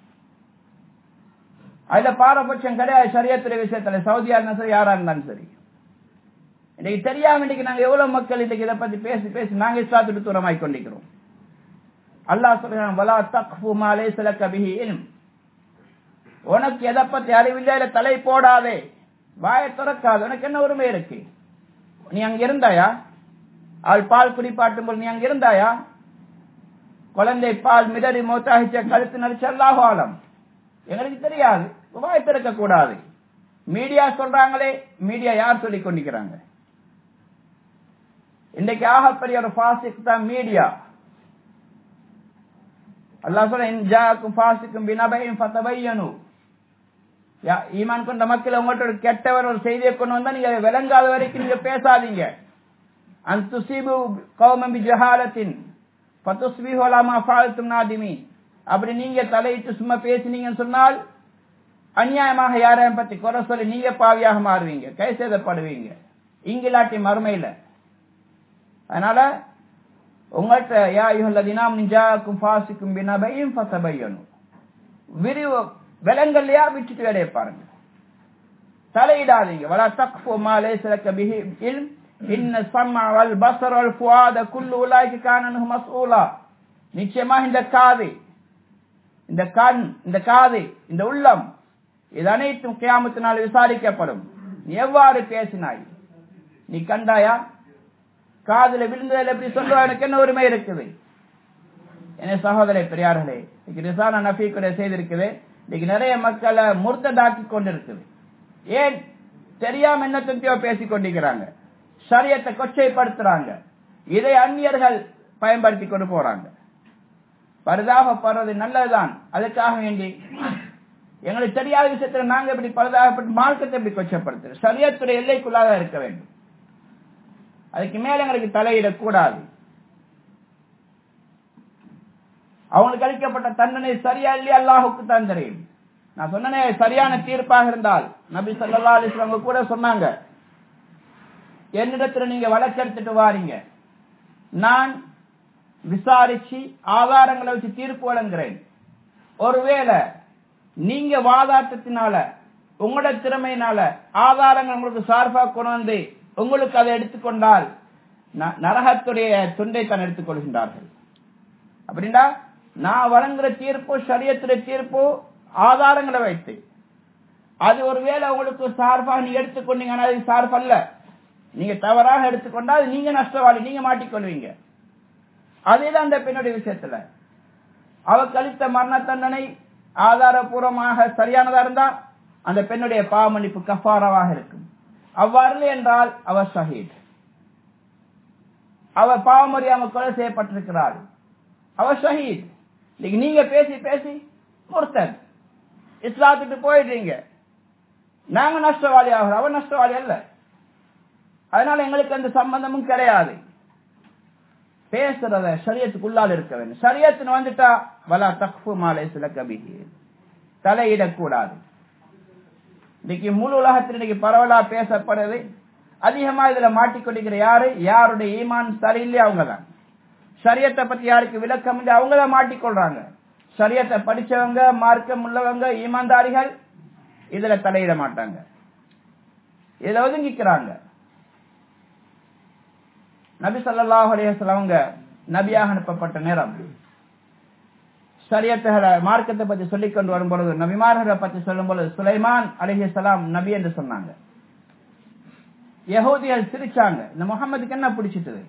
அதுல பாரபட்சம் கிடையாது ஷரியத்துடைய விஷயத்துல. சவுதியா இருந்தாலும் சரி, யாரா இருந்தாலும் சரி. இன்னைக்கு தெரியாம இன்னைக்கு நாங்க எவ்வளவு மக்கள் இன்னைக்கு இதை பத்தி பேசி பேசி நாங்க இஸ்லாத்துக்கு தூரமாய் கொண்டிருக்கிறோம். அல்லாஹ் சொல்றான், வலா தக்ஃபு மா லைஸ லக பிஹி இல்ம். உனக்கு எதை பத்தி அறிவில்லை தலை போடாதே, வாயை திறக்காது. உனக்கு என்ன உரிமை இருக்கு? நீ அங்க இருந்தாயா? அவள் பால் குடிப்பாட்டும் போது நீ அங்க இருந்தாயா? குழந்தை பால் மிதறி மோத்தாகிச்ச கழுத்து நடிச்ச அல்லாஹு ஆலம், எங்களுக்கு தெரியாது. வாய் திறக்க கூடாது. மீடியா சொல்றாங்களே, மீடியா யார் சொல்லிக் கொண்டிருக்கிறாங்க? இன்றைக்கு ஆகப்பெரிய ஒரு ஃபாசிக் தான் மீடியா. அல்லாஹ் சொல்ற, இன் ஜாஅக்கும் ஃபாசிக்கும் பினபையின் ஃபதபையனு. ஈமான் கொண்ட மக்கள் உங்கள்கிட்ட கெட்டவர் ஒரு செய்தியை கொண்டு வந்தா நீங்க விளங்காத வரைக்கும் நீங்க பேசாதீங்க. அன் துஸீபு கௌமன் பிஜஹாலத்தின் ஃபதுஸ்பிஹு அலா மா ஃபஅல்தும் நாதிமீன். அப்படி நீங்க தலையிட்டு சும்மா பேசினீங்கன்னு சொன்னால் அநியாயமாக யாரையும் பத்தி குறை சொல்லி நீங்க பாவியாக மாறுவீங்க, கை சேதப்படுவீங்க, இங்கிலாட்டி மறுமையில. அதனால உங்கள்கிட்ட யா அய்யுஹல்லதீன ஆமனூ ஜாஅக்கும் ஃபாசிக்கும் பினபையின் ஃபதபையனு. விரிவு விலங்கல்லையா விட்டுட்டு வேலையை பாருங்க, தலையிடாதீங்க. வலா தக்ஃபு மா லைஸ லக பிஹி இல்ம் இன்ன ஸம்அ வல் பஸர வல் ஃபுஆத குல்லு உலாயிக கான அன்ஹு மஸ்ஊலா. நிச்சயமாக இந்த காது, இந்த கண், இந்த காது, இந்த உள்ளம், இது அனைத்தும் கியாமத்தினால் விசாரிக்கப்படும். நீ எவ்வாறு பேசினாய்? நீ கண்டாயா? காதுல விழுந்ததில் எப்படி சொல்லுவா? எனக்கு என்ன உரிமை இருக்குது? என்ன சகோதர பெரியார்களே, இன்னைக்கு ரிசானா நஃபீக்குடைய செய்திருக்குது. இன்னைக்கு நிறைய மக்களை முர்த்ததாக்கி கொண்டிருக்குது. ஏன் தெரியாம என்ன தந்தியோ பேசிக் கொண்டிருக்கிறாங்க, ஷரியத்தை கொச்சைப்படுத்துறாங்க. இதை அந்நியர்கள் பயன்படுத்தி கொண்டு போறாங்க. பரிதாபப்படுறது நல்லதுதான். அதுக்காக வேண்டி எங்களுக்கு தெரியாத விஷயத்துல நாங்க எப்படி பரிதாபப்பட்டு மார்க்கத்தை எப்படி கொச்சப்படுத்துற? ஷரியத்துடைய எல்லைக்குள்ளாக இருக்க வேண்டும். அதுக்கு மேல எங்களுக்கு தலையிடக்கூடாது. அவங்களுக்கு அளிக்கப்பட்ட தண்டனை சரியா இல்லையா அல்லாஹுக்கு தான் தெரியும். நான் சொன்னனே, சரியான தீர்ப்பாக இருந்தால் நபி ஸல்லல்லாஹு அலைஹி வஸல்லம் கூட சொன்னாங்க, என்னிடத்துல நீங்க வழக்கெடுத்துட்டு வாரீங்க, நான் விசாரிச்சு ஆதாரங்களை வச்சு தீர்ப்பு வழங்குறேன். ஒருவேளை நீங்க வாதாட்டத்தினால உங்களோட திறமையினால ஆதாரங்கள் உங்களுக்கு சார்பா கொண்டு வந்து உங்களுக்கு அதை எடுத்துக்கொண்டால் நரகத்துடைய துண்டை தான் எடுத்துக்கொள்கின்றார்கள். அப்படின்னா நான் வழங்குற தீர்ப்பு ஷரியத்துடைய தீர்ப்பு ஆதாரங்களை வைத்து, அது ஒருவேளை உங்களுக்கு சார்பாக நீங்க எடுத்துக்கொண்டீங்கன்னா அது சார்பல்ல. நீங்க தவறாக எடுத்துக்கொண்டால் நீங்க நஷ்டவாளி, நீங்க மாட்டிக்கொள்வீங்க. அதேதான் அந்த பெண்ணுடைய விஷயத்துல. அவ கழித்த மரண தண்டனை ஆதாரபூர்வமாக சரியானதா இருந்தா அந்த பெண்ணுடைய பாவ மன்னிப்பு கஃபாராவாக இருக்கும். அவ்வாறு என்றால் அவர் ஷஹீத், அவர் பாவம் அறியாம கொலை செய்யப்பட்டிருக்கிறார், அவர் ஷஹீத். நீங்க பேசி பேசி முர்த்தத் இஸ்லாத்துக்கு போயிடுறீங்க. நாங்க நஷ்டவாளி ஆகிறோம், அவர் நஷ்டவாளி அல்ல. அதனால எங்களுக்கு அந்த சம்பந்தமும் கிடையாது. பேசுறத ஷரியத்துக்குள்ளால் இருக்க வேண்டும். ஷரியத்துன்னு வந்துட்டா வலா தக்ஃபு மா லைஸ லக பிஹி, தலையிடக்கூடாது. இன்னைக்கு முழு உலகத்தில் இன்னைக்கு பரவலா பேசப்படுறது, அதிகமா இதுல மாட்டிக்கொண்டிருக்கிற யாரு, யாருடைய ஈமான் சரியில்லை அவங்கதான். ஷரியத்தை பத்தி யாருக்கு விளக்கம் இல்லை, அவங்கதான் மாட்டிக்கொள்றாங்க. ஷரியத்தை படிச்சவங்க, மார்க்கம் உள்ளவங்க, ஈமான்தாரிகள் இதுல தலையிட மாட்டாங்க, இதுல ஒதுங்கிக்கிறாங்க. நபி ஸல்லல்லாஹு அலைஹி வஸல்லம் அவங்க நபியாக அனுப்பப்பட்ட நேரம் ஷரியத்துகளை மார்க்கத்தை பத்தி சொல்லிக் கொண்டு வரும் பொழுது, நபிமார்களை பத்தி சொல்லும் பொழுது சுலைமான் அலைஹிஸ்ஸலாம் நபி என்று சொன்னாங்க. யஹூதிகள் சிரிச்சாங்க, இந்த முகமதுக்கு என்ன பிடிச்சிட்டது,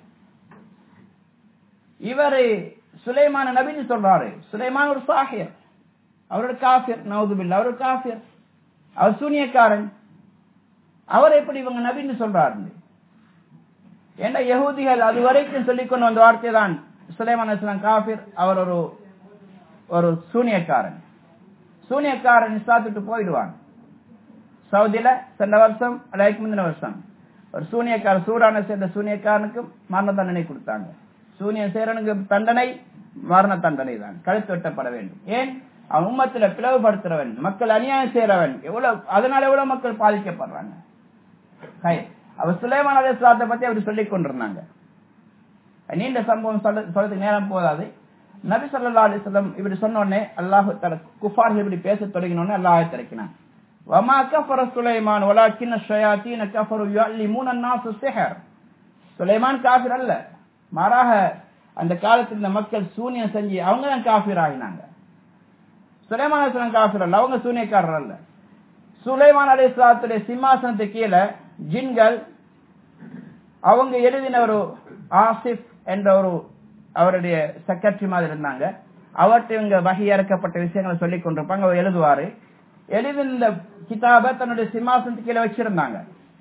இவரு சுலைமான நபின்னு சொல்றாரு. சுலைமான் ஒரு சாஹிர், அவரோட காஃபிர், நவுதுபில்லா, அவரோட காஃபிர், அவர் சூனியக்காரன், அவர் எப்படி இவங்க நபின்னு சொல்றாரு? ஏன்னா யஹூதிகள் அது வரைக்கும் சொல்லிக்கொண்டு வந்த வார்த்தை தான் சுலைமான் அலைஹிஸ்ஸலாம் காஃபிர், அவர் ஒரு ஒரு சூனியக்காரன். சூனியக்காரன் இஸ்லாத்துக்கு போயிடுவான். சவுதியில சென்ற வருஷம் அதுக்கு முந்தின வருஷம் ஒரு சூனியக்காரன், சூடான சேர்ந்த சூனியக்காரனுக்கு மரண தண்டனை கொடுத்தாங்க. சூனிய சேரனுக்கு தண்டனை மரண தண்டனை தான், கழுத்து வெட்டப்பட வேண்டும். ஏன்? அவன் உம்மத்துல பிளவுபடுத்துறவன், மக்கள் அநியாயம் செய்யறவன். எவ்வளவு அதனால எவ்வளவு மக்கள் பாதிக்கப்படுறாங்க. அவர் சுலைமான் அலைஹிஸ்ஸலாத்தை பத்தி அப்படி சொல்லிக் கொண்டிருந்தாங்க. நீண்ட சம்பவம் சொல்றதுக்கு நேரம் போதாது. நபி ஸல்லல்லாஹு அலைஹி வஸல்லம் இப்படி சொன்ன உடனே அல்லாஹ் தஆலா குஃபார்கள் இப்படி பேச தொடங்கின உடனே அல்லாஹ் ஆயத் இறக்கினான். வமா கஃபர சுலைமான் வலாக்கின்ன ஷயாத்தீன கஃபரு யுஅல்லிமூன அன்-நாஸ ஸிஹர். சுலைமான் காஃபிர் அல்ல, மாறாக அந்த காலத்தில் இந்த மக்கள் சூனியம் செஞ்சு அவங்க தான் காஃபிர் ஆகினாங்க. சுலைமான் அலைஹிஸ்ஸலாம் காஃபிர் அல்ல, அவங்க சூனியக்காரர் அல்ல. சுலைமான் அலைஹிஸ்ஸலாத்துடைய சிம்மாசனத்துக்கு கீழே ஜின்கள் அவங்க எழுதின ஒரு ஆசிப் என்ற ஒரு அவருடைய செக்ரட்டரி மாதிரி இருந்தாங்க. அவர்கிட்ட இவங்க வகை இறக்கப்பட்ட விஷயங்களை சொல்லிக் கொண்டிருப்பாங்க. அவர் எழுதுவாரு. எழுதி இந்த கிதாபை தன்னுடைய சிம்மாசனத்துக்கு கீழே வச்சிருந்தாங்க.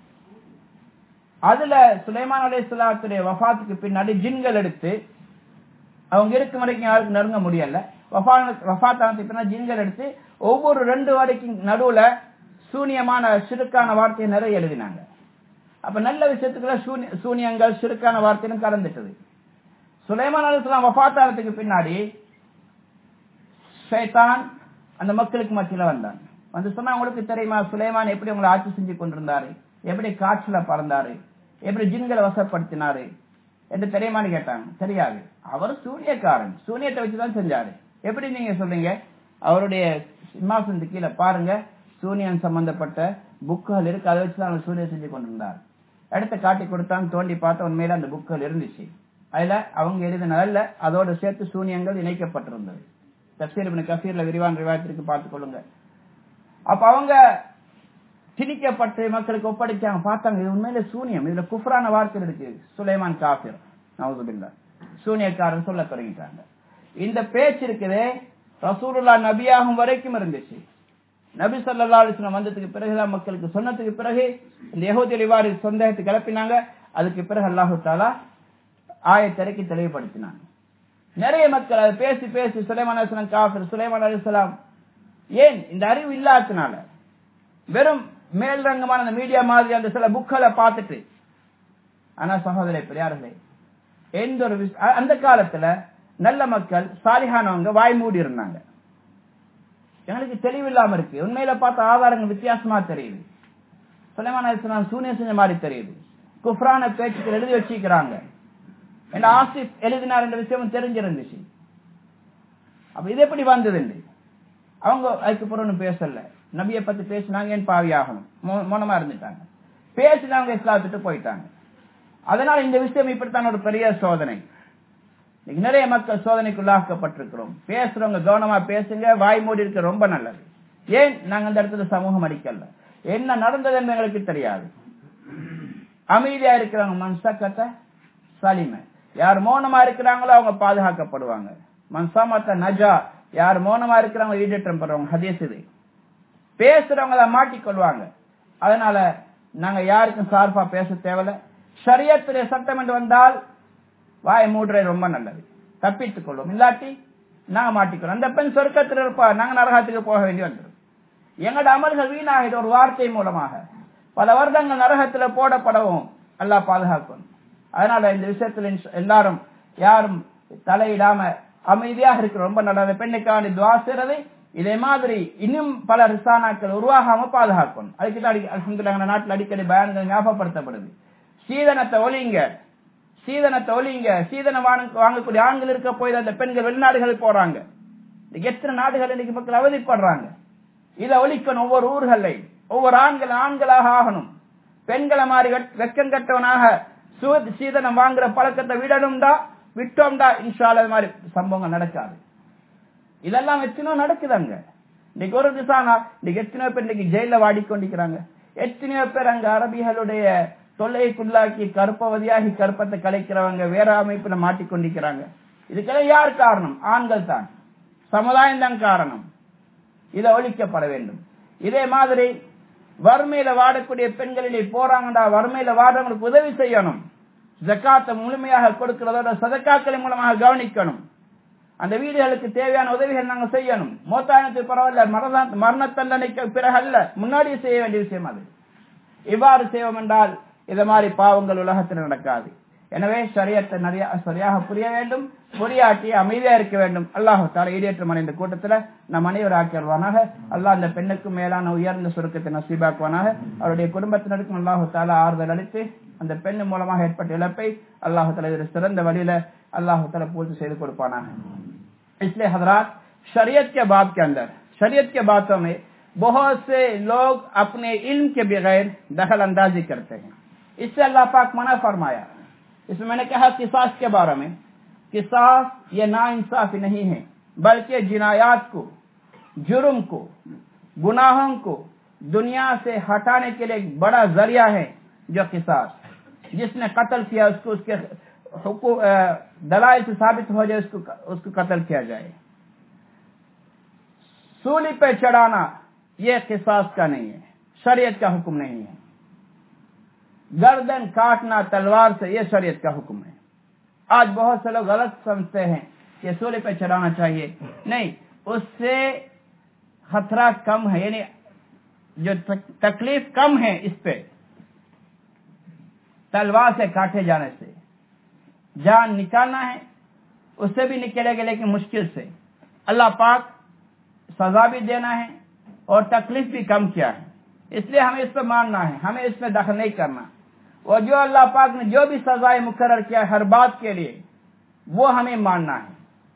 அதுல சுலைமான் அலைஹிஸ்ஸலாத்துடைய வஃபாத்துக்கு பின்னாடி ஜின்கள் எடுத்து, அவங்க இருக்கும் வரைக்கும் யாருக்கும் நெருங்க முடியல, வஃபாத்தானதுக்கு பின்னாடி ஜின்கள் எடுத்து ஒவ்வொரு ரெண்டு வரைக்கும் நடுவுல சூனியமான சிறுக்கான வார்த்தையை நிறைய எழுதினாங்க. அப்ப நல்ல விஷயத்துக்குள்ள சூனியங்கள் சிறுக்கான வார்த்தையும் கலந்துட்டது. சுலைமான் அலைஹிஸ்ஸலாம் வஃபாத்தானதுக்கு பின்னாடி ஷைத்தான் அந்த மக்களுக்கு மத்தியில வந்தான். வந்து சொன்னா, உங்களுக்கு தெரியுமா சுலைமான் எப்படி உங்களை ஆட்சி செஞ்சு கொண்டிருந்தாரு, எப்படி காற்றுல பறந்தாரு, எப்படி ஜின்களை வசப்படுத்தினாரு என்று தெரியுமான்னு கேட்டாங்க. தெரியாது. அவர் சூனியக்காரன், சூனியத்தை வச்சுதான் செஞ்சாரு. எப்படி நீங்க சொல்றீங்க? அவருடைய சிம்மாசனத்துக்கு கீழே பாருங்க, சூனியன் சம்பந்தப்பட்ட புக்குகள் இருக்கு, அதை வச்சுதான் அவர் சூனியம் செஞ்சு கொண்டிருந்தார். இடத்த காட்டி கொடுத்தான், தோண்டி பார்த்த உண்மையில அந்த புக்குகள் இருந்துச்சு. அதுல அவங்க எழுதினதல்ல, அதோடு சேர்த்து சூனியங்கள் இணைக்கப்பட்டிருந்தது. தஃசீர் இப்னு கஸீர்ல விரிவான ரிவாயத்திற்கு பார்த்துக் கொள்ளுங்க. அப்ப அவங்க திணிக்கப்பட்டு மக்களுக்கு ஒப்படைச்சாங்க. பார்த்தாங்க, இது உண்மையில சூனியம், இதுல குஃப்ரான வார்த்தை இருக்கு. சுலைமான் காஃபிர், நவுதுபில்லாஹ், சூனியக்காரன் சொல்ல தொடங்கிட்டாங்க. இந்த பேச்சு இருக்குதே ரசூலுல்லாஹ் நபியாகும் வரைக்கும் இருந்துச்சு. நபி ஸல்லல்லாஹு அலைஹி வஸல்லம் வந்ததுக்கு பிறகுதான் மக்களுக்கு சொன்னதுக்கு பிறகு இந்த யஹூதிகள் இவ்வாறு சந்தேகத்தை கிளப்பினாங்க. அதுக்கு பிறகு அல்லாஹ் தஆலா ஆயத்தை இறக்கி தெளிவுபடுத்தினாங்க. நிறைய மக்கள் அதை பேசி பேசி சுலைமான் அலைஹிஸ்ஸலாம் காஃபிர், சுலைமான் அலைஹிஸ்ஸலாம், ஏன் இந்த அறிவு இல்லாதனால வெறும் மேல்ரங்கமான அந்த மீடியா மாதிரி அந்த சில புக்களை பார்த்துட்டு. ஆனா சகோதரே பெரியார்களே, எந்த ஒரு அந்த காலத்துல நல்ல மக்கள் சாலிஹானவங்க வாய் மூடி இருந்தாங்க. எங்களுக்கு தெளிவில்லாம இருக்கு. உண்மையில பார்த்த ஆதாரங்கள் வித்தியாசமா தெரியுது. சுலைமான் அலைஹிஸ்ஸலாம் சூனியம் செஞ்ச மாதிரி தெரியுது. குஃப்ரான பேச்சுக்கள் எழுதி வச்சிருக்கிறாங்க. என்ன ஆசிப் எழுதினார் என்ற விஷயம் தெரிஞ்சிருந்துச்சு. அப்ப இது எப்படி வந்தது? அவங்க அதுக்கு பிறகு பேசல, நபியை பத்தி பேசினாங்க, ஏன் பாவி ஆகணும், மௌனமா இருந்துட்டாங்க. பேசினாங்க, இஸ்லாத்துட்டு போயிட்டாங்க. அதனால இந்த விஷயம் இப்படித்தான் ஒரு பெரிய சோதனை. நிறைய மக்கள் சோதனைக்குள்ளாக்கப்பட்டிருக்கிறோம். பேசுறவங்க கவனமா பேசுங்க, வாய் மூடி இருக்க ரொம்ப நல்லது. ஏன் நாங்க அந்த இடத்துல சமூகம் அடிக்கல, என்ன நடந்தது என்று எங்களுக்கு தெரியாது. அமைதியா இருக்கிறவங்க மன்சக்கத்தை சலிமை, யார் மௌனமா இருக்கிறாங்களோ அவங்க பாதுகாக்கப்படுவாங்க. மன்சாமத்த நஜா, யார் மௌனமா இருக்கிறவங்க ஈடேற்றம் பண்றவங்க. ஹதீஸ் இது. பேசுறவங்க மாட்டிக்கொள்வாங்க. அதனால நாங்க யாருக்கும் சார்பா பேச தேவையில்ல. ஷரியத்துடைய சட்டம் என்று வந்தால் வாயை மூடுறது ரொம்ப நல்லது, தப்பித்துக் கொள்வோம். இல்லாட்டி நாங்க மாட்டிக்கொள்வோம். அந்த பெண் சொர்க்கத்தில் இருப்பா, நாங்க நரகத்துக்கு போக வேண்டி வந்துடும். எங்களோட அமல்கள் வீணாகிற ஒரு வார்த்தை மூலமாக பல வருடங்கள் நரகத்துல போடப்படவும் அல்லாஹ் பாதுகாக்கணும். அதனால இந்த விஷயத்துல எல்லாரும் யாரும் தலையிடாம அமைதியாக இருக்கிற ரொம்ப நல்ல பெண்ணுக்கான துவா செய்யறது. இதே மாதிரி இன்னும் பல ரிசானாக்கள் உருவாகாம பாதுகாக்கணும். அதுக்கு தான் அல்ஹம்துலில்லாஹ் நாட்டில் அடிக்கடி பயான்கள் ஞாபகப்படுத்தப்படுது. சீதனத்தை ஒலிங்க, சீதனத்தை ஒலிங்க. சீதனம் வாங்கக்கூடிய ஆண்கள் இருக்க போய் அந்த பெண்கள் வெளிநாடுகள் போறாங்க. எத்தனை நாடுகள் இன்னைக்கு மக்கள் அவதிப்படுறாங்க. இதை ஒலிக்கணும். ஒவ்வொரு ஊர்களை ஒவ்வொரு ஆண்கள் ஆண்களாக ஆகணும். பெண்களை மாறி வெக்கம் கட்டவனாக சீதனம் வாங்குற பழக்கத்தை விடணும்டா விட்டோம்டா இன்ஷா அல்லாஹ் மாதிரி சம்பவங்கள் நடக்காது. இதெல்லாம் எத்தனையோ நடக்குதாங்க. இன்னைக்கு ஒரு திசானா இன்னைக்கு எத்தனையோ பேர் இன்னைக்கு ஜெயில வாடிக்கொண்டிருக்கிறாங்க. எத்தனையோ பேர் அங்க அரபிகளுடைய தொல்லைக்குள்ளாக்கி கற்பவதியாகி கற்பத்தை கலைக்கிறவங்க வேற அமைப்புல மாட்டிக்கொண்டிருக்கிறாங்க. இதுக்கெல்லாம் யார் காரணம்? ஆண்கள் தான், சமுதாயம் தான் காரணம். இதை ஒழிக்கப்பட வேண்டும். இதே மாதிரி வறுமையில வாடக்கூடிய பெண்களிலே போறாங்கடா, வறுமையில வாடுறவங்களுக்கு உதவி செய்யணும். ஜக்காத்தை முழுமையாக கொடுக்கிறதோட சதக்காக்களின் மூலமாக கவனிக்கணும். அந்த வீடுகளுக்கு தேவையான உதவிகள் நாங்கள் செய்யணும். மோத்தாயத்துக்கு பரவாயில்ல, மரண தண்டனைக்கு பிறகு அல்ல, முன்னாடியே செய்ய வேண்டிய விஷயம் அது. இவ்வாறு செய்வோம் என்றால் இது மாதிரி பாவங்கள் உலகத்தில் நடக்காது. எனவே ஷரியத்தை நிறைய சரியாக புரிய வேண்டும். புரியாட்டி அமைதியா இருக்க வேண்டும். அல்லாஹ் தஆலா ஈடேற்றம் அடைந்த கூட்டத்தில் நம் அனைவர் ஆக்கிடுவானாக. அல்லாஹ் அந்த பெண்ணுக்கு மேலான உயர்ந்த சுருக்கத்தை நசீபாக்குவானாக. அவருடைய குடும்பத்தினருக்கும் அல்லாஹ் தஆலா ஆறுதல் அளித்து அந்த பெண் மூலமாக ஏற்பட்ட இழப்பை அல்லாஹ் தஆலா இதில் சிறந்த வழியில அல்லாஹ் தஆலா பூர்த்தி செய்து கொடுப்பானாக. इसलिए हजरात शरीयत के बाब के अंदर शरीयत के बातों में बहुत से लोग अपने इल्म के बगैर दखल अंदाजी करते हैं. इससे अल्लाह पाक मना फरमाया. इसमें मैंने कहा किसास के बारे में, किसास ये नाइंसाफी नहीं है बल्कि जिनायात को, जुर्म को, गुनाहों को दुनिया से हटाने के लिए एक बड़ा जरिया है. जो किसास, जिसने कत्ल किया उसको उसके दलाइल से साबित हो जाए उसको उसको कत्ल किया जाए. सूली पे चढ़ाना यह किसास का नहीं है, शरीयत का हुक्म नहीं है. गर्दन काटना तलवार से यह शरीयत का हुक्म है. आज बहुत से लोग गलत समझते हैं कि सूली पे चढ़ाना चाहिए. नहीं, उससे खतरा कम है, यानी जो तकलीफ कम है इस पे तलवार से काटे जाने से. जान निकालना है उससे भी निकलेगा लेकिन मुश्किल से. अल्लाह पाक सजा भी देना है और तकलीफ भी कम किया है. इसलिए हमें इस पर मानना है, हमें इसमें दखल नहीं करना. और जो अल्लाह पाक ने जो भी सजाएं मुकर्रर किया हर बात के लिए वो हमें मानना है.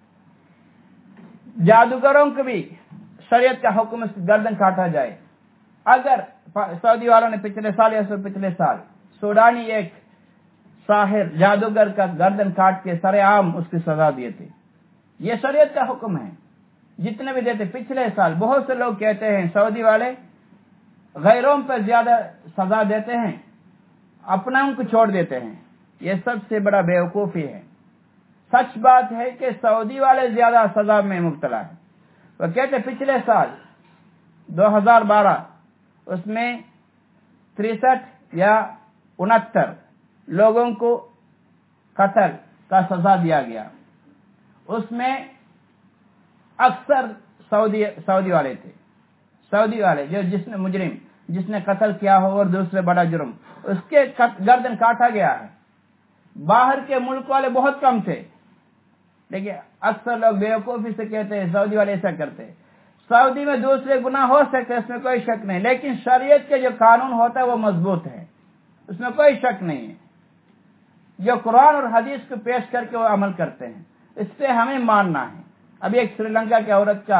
जादूगरों को भी शरीयत का हुक्म गर्दन काटा जाए. अगर सऊदी वालों ने पिछले साल या पिछले साल सूडानी एक साहिर जादूगर का गर्दन काट के सरेआम उसकी सजा दिए थे. ये शरीयत का हुक्म है. जितने भी देते पिछले साल बहुत से लोग कहते हैं सऊदी वाले गैरों पर ज्यादा सजा देते हैं, अपनों को छोड़ देते हैं. ये सबसे बड़ा बेवकूफी है. सच बात है कि सऊदी वाले ज्यादा सजा में मुब्तला है. वो कहते पिछले साल दो हज़ार बारह उसमें तिरसठ या उनहत्तर लोगों को कत्ल का सजा दिया गया. उसमें अक्सर सऊदी सऊदी वाले थे. सऊदी वाले जो जिसने मुजरिम जिसने कत्ल किया हो और दूसरे बड़ा जुर्म उसके गर्दन काटा गया है. बाहर के मुल्क वाले बहुत कम थे, लेकिन अक्सर लोग बेवकूफी से कहते हैं सऊदी वाले ऐसा करते हैं. सऊदी में दूसरे गुनाह हो सकते हैं, इसमें कोई शक नहीं, लेकिन शरीयत के जो कानून होता है वो मजबूत है, उसमें कोई शक नहीं है. जो कुरान और हदीस को पेश करके वो अमल करते हैं, इस पे हमें मानना है. अभी एक श्रीलंका की औरत का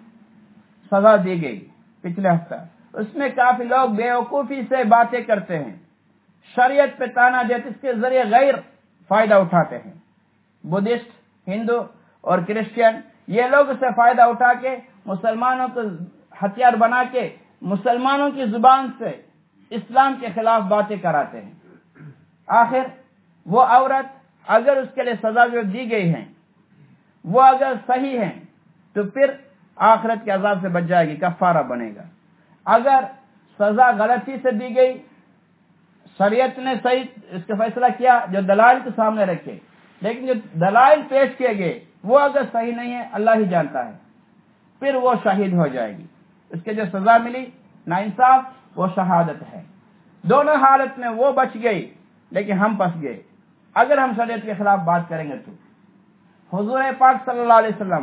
सजा दी गई पिछले हफ्ता. उसमें काफी लोग बेवकूफी से बातें करते हैं, शरीयत पे ताना देते, इसके जरिए गैर फायदा उठाते हैं. बुद्धिस्ट, हिंदू और क्रिश्चियन ये लोग उससे फायदा उठा के मुसलमानों को हथियार बना के मुसलमानों की जुबान से इस्लाम के खिलाफ बातें कराते हैं. आखिर वो औरत अगर उसके लिए सजा जो दी गई है वो अगर सही है तो फिर आखिरत के अजाब से बच जाएगी, कफारा बनेगा. अगर सजा गलती से दी गई, शरीयत ने सही इसका फैसला किया जो दलाइल के सामने रखे, लेकिन जो दलाइल पेश किए गए वो अगर सही नहीं है अल्लाह ही जानता है, फिर वो शहीद हो जाएगी. उसके जो सजा मिली नाइंसाफ वो शहादत है. दोनों हालत में वो बच गई لیکن ہم پھنس گئے اگر ہم شریعت کے خلاف بات کریں گے تو۔ حضور پاک صلی اللہ علیہ وسلم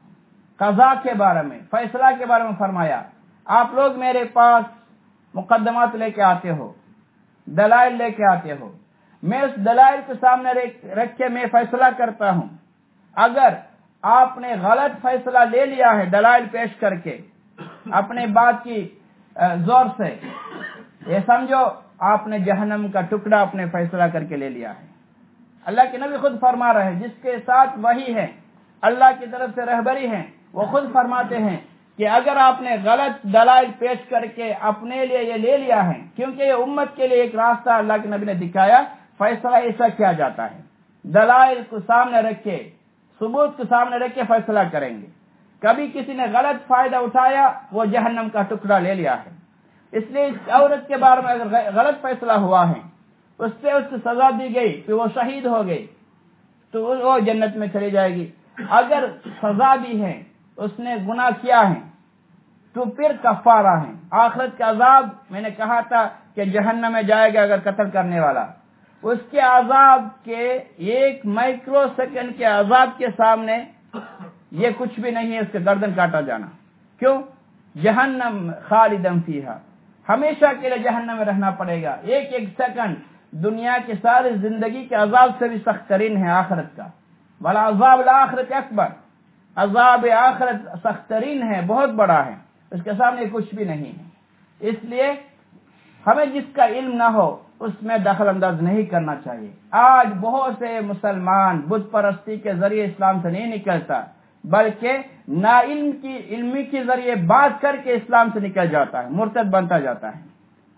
قضاء کے بارے میں، فیصلہ کے بارے میں فرمایا، آپ لوگ میرے پاس مقدمات لے کے آتے ہو، دلائل لے کے آتے ہو، میں اس دلائل کو سامنے رکھ کے میں فیصلہ کرتا ہوں۔ اگر آپ نے غلط فیصلہ لے لیا ہے دلائل پیش کر کے اپنے بات کی زور سے، یہ سمجھو آپ نے جہنم کا ٹکڑا اپنے فیصلہ کر کے لے لیا ہے۔ اللہ کے نبی خود فرما رہے ہیں، جس کے ساتھ وحی ہے، اللہ کی طرف سے رہبری ہے، وہ خود فرماتے ہیں کہ اگر آپ نے غلط دلائل پیش کر کے اپنے لیے یہ لے لیا ہے، کیونکہ یہ امت کے لیے ایک راستہ اللہ کے نبی نے دکھایا، فیصلہ ایسا کیا جاتا ہے، دلائل کو سامنے رکھ کے، ثبوت کو سامنے رکھ کے فیصلہ کریں گے۔ کبھی کسی نے غلط فائدہ اٹھایا، وہ جہنم کا ٹکڑا لے لیا ہے۔ اس لیے اس عورت کے بارے میں اگر غلط فیصلہ ہوا ہے، اس سے اس کو سزا دی گئی کہ وہ شہید ہو گئی تو وہ جنت میں چلی جائے گی۔ اگر سزا دی ہے، اس نے گناہ کیا ہے تو پھر کفارہ ہے۔ آخرت کا عذاب میں نے کہا تھا کہ جہنم میں جائے گا اگر قتل کرنے والا، اس کے عذاب کے ایک مائکرو سیکنڈ کے عذاب کے سامنے یہ کچھ بھی نہیں ہے، اس کے گردن کاٹا جانا۔ کیوں؟ جہنم خالدن فیہا، ہمیشہ کے لیے جہنم میں رہنا پڑے گا۔ ایک ایک سیکنڈ دنیا کی ساری زندگی کے عذاب سے بھی سخت ترین ہے آخرت کا۔ بلا عذاب الآخرت اکبر، عذاب آخرت سخت ترین ہے، بہت بڑا ہے، اس کے سامنے کچھ بھی نہیں ہے۔ اس لیے ہمیں جس کا علم نہ ہو اس میں دخل انداز نہیں کرنا چاہیے۔ آج بہت سے مسلمان بت پرستی کے ذریعے اسلام سے نہیں نکلتا، بلکہ نا علم کی علمی کے ذریعے بات کر کے اسلام سے نکل جاتا ہے، مرتد بنتا جاتا ہے۔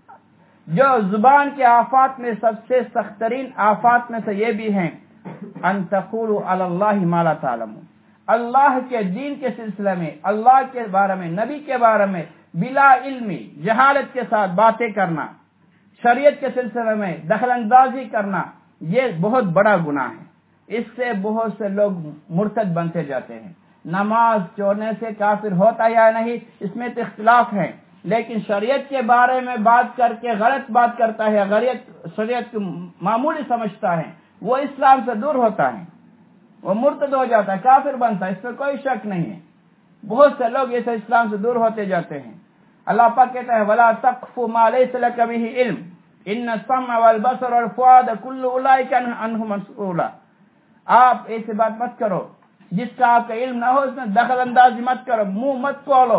جو زبان کے آفات میں سب سے سخت ترین آفات میں سے یہ بھی ہیں، ان تقولوا علی اللہ ما لا تعلمون، اللہ کے دین کے سلسلے میں، اللہ کے بارے میں، نبی کے بارے میں بلا علمی جہالت کے ساتھ باتیں کرنا، شریعت کے سلسلے میں دخل اندازی کرنا، یہ بہت بڑا گناہ ہے۔ اس سے بہت سے لوگ مرتد بنتے جاتے ہیں۔ نماز چھوڑنے سے کافر ہوتا یا نہیں، اس میں تو اختلاف ہے، لیکن شریعت کے بارے میں بات کر کے غلط بات کرتا ہے، غلط شریعت کو معمولی سمجھتا ہے، وہ اسلام سے دور ہوتا ہے، وہ مرتد ہو جاتا ہے، کافر بنتا ہے، اس میں کوئی شک نہیں ہے۔ بہت سے لوگ ایسے اسلام سے دور ہوتے جاتے ہیں۔ اللہ پاک کہتا ہے وَلَا تَقْفُ مَا لَيْسَ لَكَ بِهِ عِلْمٌ إِنَّ السَّمْعَ وَالْبَصَرَ وَالْفُؤَادَ كُلُّ أُولَٰئِكَ عَنْهُ مسؤول۔ آپ ایسی بات مت کرو جس کا آپ کا علم نہ ہو، اس میں دخل اندازی مت کرو، منہ مت کھولو،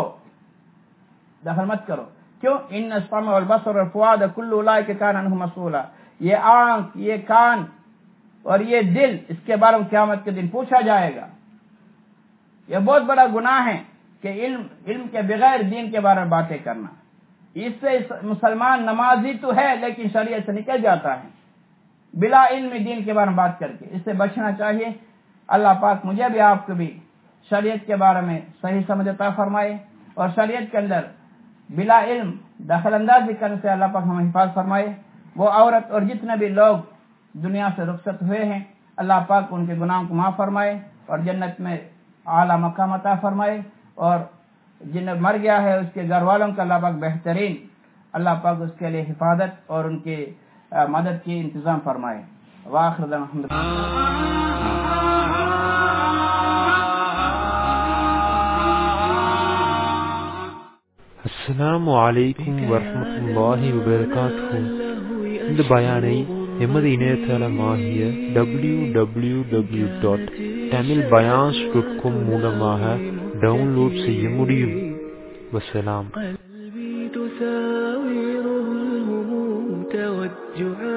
دخل مت کرو۔ کیوں؟ ان السمع والبصر والفؤاد كل اولئک کان عنہ مسؤولا، یہ آنکھ، یہ کان اور یہ دل، اس کے بارے میں قیامت کے دن پوچھا جائے گا۔ یہ بہت بڑا گناہ ہے کہ علم علم کے بغیر دین کے بارے میں باتیں کرنا۔ اس سے مسلمان نمازی تو ہے لیکن شریعت سے نکل جاتا ہے بلا علم دین کے بارے میں بات کر کے، اس سے بچنا چاہیے۔ اللہ پاک مجھے بھی آپ کو بھی شریعت کے بارے میں صحیح سمجھ عطا فرمائے، اور شریعت کے اندر بلا علم دخل اندازی کرنے سے اللہ پاک ہمیں حفاظت فرمائے۔ وہ عورت اور جتنے بھی لوگ دنیا سے رخصت ہوئے ہیں، اللہ پاک ان کے گناہوں کو معاف فرمائے اور جنت میں اعلیٰ مقام عطا فرمائے، اور جن مر گیا ہے اس کے گھر والوں کا اللہ پاک بہترین اللہ پاک اس کے لیے حفاظت اور ان کی مدد کی انتظام فرمائے۔ وآخر دعوانا الحمد للہ۔ அஸ்ஸலாமு அலைக்கும் வரஹ்மத்துல்லாஹி வபரகாத்துஹு. இந்த பயானை எமது இணையதளமாகிய W W W dot Tamil bayans dot com மூலமாக டவுன்லோட் செய்ய முடியும். வஸ்ஸலாம்.